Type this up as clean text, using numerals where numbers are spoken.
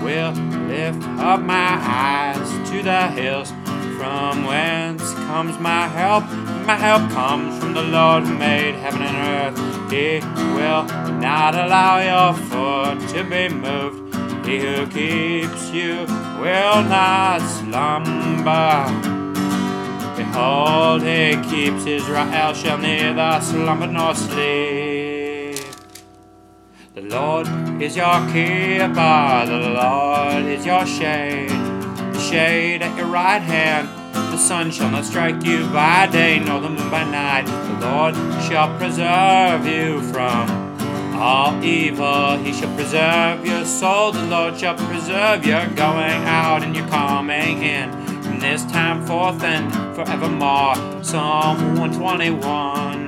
will lift up my eyes to the hills, from whence comes my help. My help comes from the Lord who made heaven and earth. He will not allow your foot to be moved. He who keeps you will not slumber. Behold, he keeps Israel, shall neither slumber nor sleep. The Lord is your keeper, the Lord is your shade, the shade at your right hand. The sun shall not strike you by day, nor the moon by night. The Lord shall preserve you from all evil. He shall preserve your soul. The Lord shall preserve your going out and your coming in, from this time forth and forevermore. Psalm 121.